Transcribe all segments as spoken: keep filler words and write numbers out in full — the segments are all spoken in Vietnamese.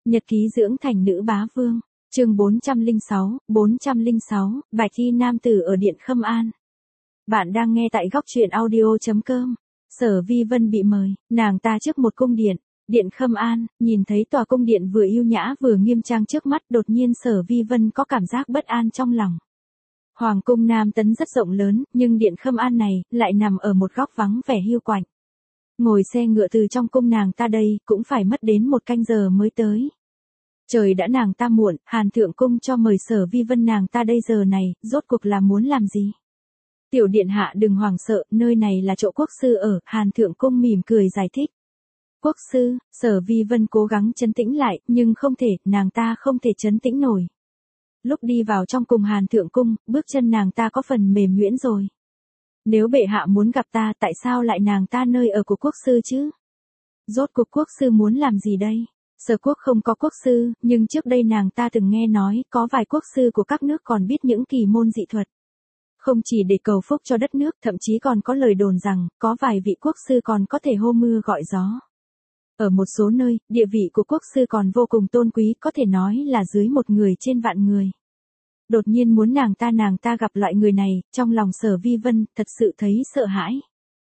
Nhật ký dưỡng thành nữ bá vương, chương bốn trăm lẻ sáu, bốn trăm lẻ sáu, Bạch y nam tử ở Điện Khâm An. Bạn đang nghe tại góc truyện audio chấm com. Sở Vi Vân bị mời, nàng ta trước một cung điện, Điện Khâm An, nhìn thấy tòa cung điện vừa yêu nhã vừa nghiêm trang trước mắt, đột nhiên Sở Vi Vân có cảm giác bất an trong lòng. Hoàng cung Nam Tấn rất rộng lớn, nhưng Điện Khâm An này lại nằm ở một góc vắng vẻ hiu quạnh. Ngồi xe ngựa từ trong cung nàng ta đây cũng phải mất đến một canh giờ mới tới. Trời đã nàng ta muộn, Hàn Thượng Cung cho mời Sở Vi Vân nàng ta đây giờ này, rốt cuộc là muốn làm gì? Tiểu điện hạ đừng hoảng sợ, nơi này là chỗ quốc sư ở, Hàn Thượng Cung mỉm cười giải thích. Quốc sư, Sở Vi Vân cố gắng trấn tĩnh lại, nhưng không thể, nàng ta không thể trấn tĩnh nổi. Lúc đi vào trong cùng Hàn Thượng Cung, bước chân nàng ta có phần mềm nhũn rồi. Nếu bệ hạ muốn gặp ta, tại sao lại nàng ta nơi ở của quốc sư chứ? Rốt cuộc quốc sư muốn làm gì đây? Sở quốc không có quốc sư, nhưng trước đây nàng ta từng nghe nói, có vài quốc sư của các nước còn biết những kỳ môn dị thuật. Không chỉ để cầu phúc cho đất nước, thậm chí còn có lời đồn rằng, có vài vị quốc sư còn có thể hô mưa gọi gió. Ở một số nơi, địa vị của quốc sư còn vô cùng tôn quý, có thể nói là dưới một người trên vạn người. Đột nhiên muốn nàng ta nàng ta gặp loại người này, trong lòng Sở Vi Vân thật sự thấy sợ hãi.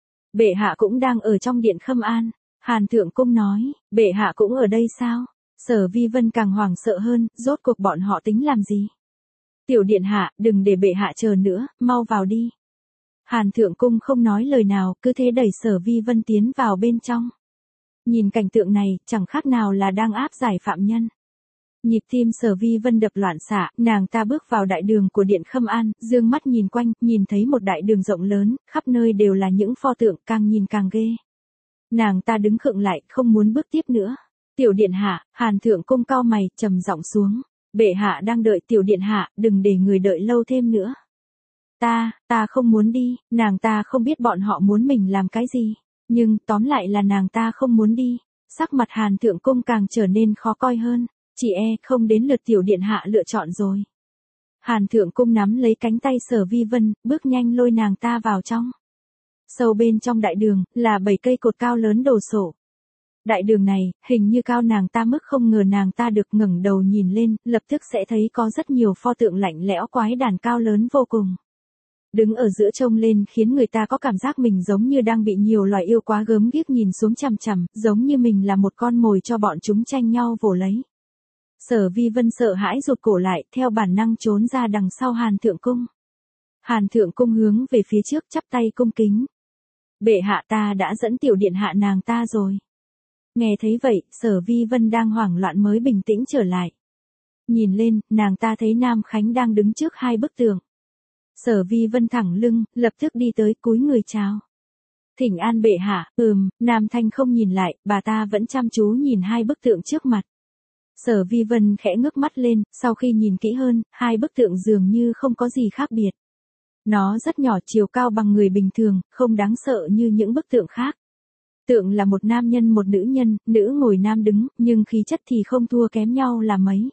Bệ hạ cũng đang ở trong Điện Khâm An. Hàn Thượng Cung nói, bệ hạ cũng ở đây sao? Sở Vi Vân càng hoảng sợ hơn, rốt cuộc bọn họ tính làm gì? Tiểu điện hạ, đừng để bệ hạ chờ nữa, mau vào đi. Hàn Thượng Cung không nói lời nào, cứ thế đẩy Sở Vi Vân tiến vào bên trong. Nhìn cảnh tượng này, chẳng khác nào là đang áp giải phạm nhân. Nhịp tim Sở Vi Vân đập loạn xạ, nàng ta bước vào đại đường của Điện Khâm An, dương mắt nhìn quanh, nhìn thấy một đại đường rộng lớn, khắp nơi đều là những pho tượng, càng nhìn càng ghê. Nàng ta đứng khựng lại, không muốn bước tiếp nữa. Tiểu điện hạ, Hàn Thượng Cung cau mày, trầm giọng xuống. Bệ hạ đang đợi tiểu điện hạ, đừng để người đợi lâu thêm nữa. Ta, ta không muốn đi, nàng ta không biết bọn họ muốn mình làm cái gì. Nhưng, tóm lại là nàng ta không muốn đi. Sắc mặt Hàn Thượng Cung càng trở nên khó coi hơn. Chỉ e, không đến lượt tiểu điện hạ lựa chọn rồi. Hàn Thượng Cung nắm lấy cánh tay Sở Vi Vân, bước nhanh lôi nàng ta vào trong. Sâu bên trong đại đường, là bảy cây cột cao lớn đồ sộ. Đại đường này, hình như cao nàng ta mức không ngờ nàng ta được ngẩng đầu nhìn lên, lập tức sẽ thấy có rất nhiều pho tượng lạnh lẽo quái đản cao lớn vô cùng. Đứng ở giữa trông lên khiến người ta có cảm giác mình giống như đang bị nhiều loài yêu quá gớm ghiếc nhìn xuống chằm chằm, giống như mình là một con mồi cho bọn chúng tranh nhau vồ lấy. Sở Vi Vân sợ hãi rụt cổ lại, theo bản năng trốn ra đằng sau Hàn Thượng Cung. Hàn Thượng Cung hướng về phía trước chắp tay cung kính. Bệ hạ ta đã dẫn tiểu điện hạ nàng ta rồi. Nghe thấy vậy, Sở Vi Vân đang hoảng loạn mới bình tĩnh trở lại. Nhìn lên, nàng ta thấy Nam Khánh đang đứng trước hai bức tượng. Sở Vi Vân thẳng lưng, lập tức đi tới cúi người chào. Thỉnh an bệ hạ, ừm, Nam Thanh không nhìn lại, bà ta vẫn chăm chú nhìn hai bức tượng trước mặt. Sở Vi Vân khẽ ngước mắt lên, sau khi nhìn kỹ hơn, hai bức tượng dường như không có gì khác biệt. Nó rất nhỏ, chiều cao bằng người bình thường, không đáng sợ như những bức tượng khác. Tượng là một nam nhân một nữ nhân, nữ ngồi nam đứng, nhưng khí chất thì không thua kém nhau là mấy.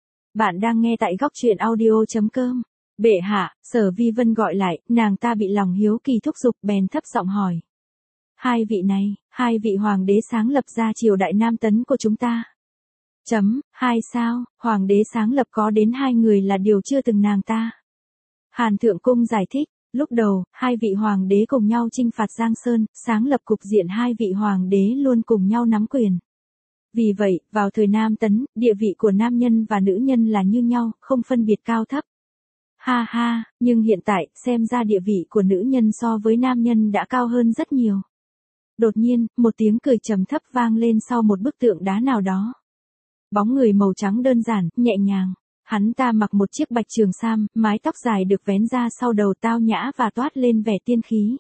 Bạn đang nghe tại góc truyện audio chấm com. Bệ hạ, Sở Vi Vân gọi lại, nàng ta bị lòng hiếu kỳ thúc giục bèn thấp giọng hỏi. Hai vị này, hai vị hoàng đế sáng lập ra triều đại Nam Tấn của chúng ta. Chấm, hai sao, hoàng đế sáng lập có đến hai người là điều chưa từng nàng ta. Hàn Thượng Cung giải thích, lúc đầu, hai vị hoàng đế cùng nhau chinh phạt Giang Sơn, sáng lập cục diện hai vị hoàng đế luôn cùng nhau nắm quyền. Vì vậy, vào thời Nam Tấn, địa vị của nam nhân và nữ nhân là như nhau, không phân biệt cao thấp. Ha ha, nhưng hiện tại, xem ra địa vị của nữ nhân so với nam nhân đã cao hơn rất nhiều. Đột nhiên, một tiếng cười trầm thấp vang lên sau một bức tượng đá nào đó. Bóng người màu trắng đơn giản, nhẹ nhàng. Hắn ta mặc một chiếc bạch trường sam, mái tóc dài được vén ra sau đầu tao nhã và toát lên vẻ tiên khí.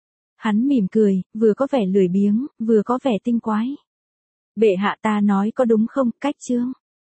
Hắn mỉm cười, vừa có vẻ lười biếng, vừa có vẻ tinh quái. Bệ hạ ta nói có đúng không, Cách Chương?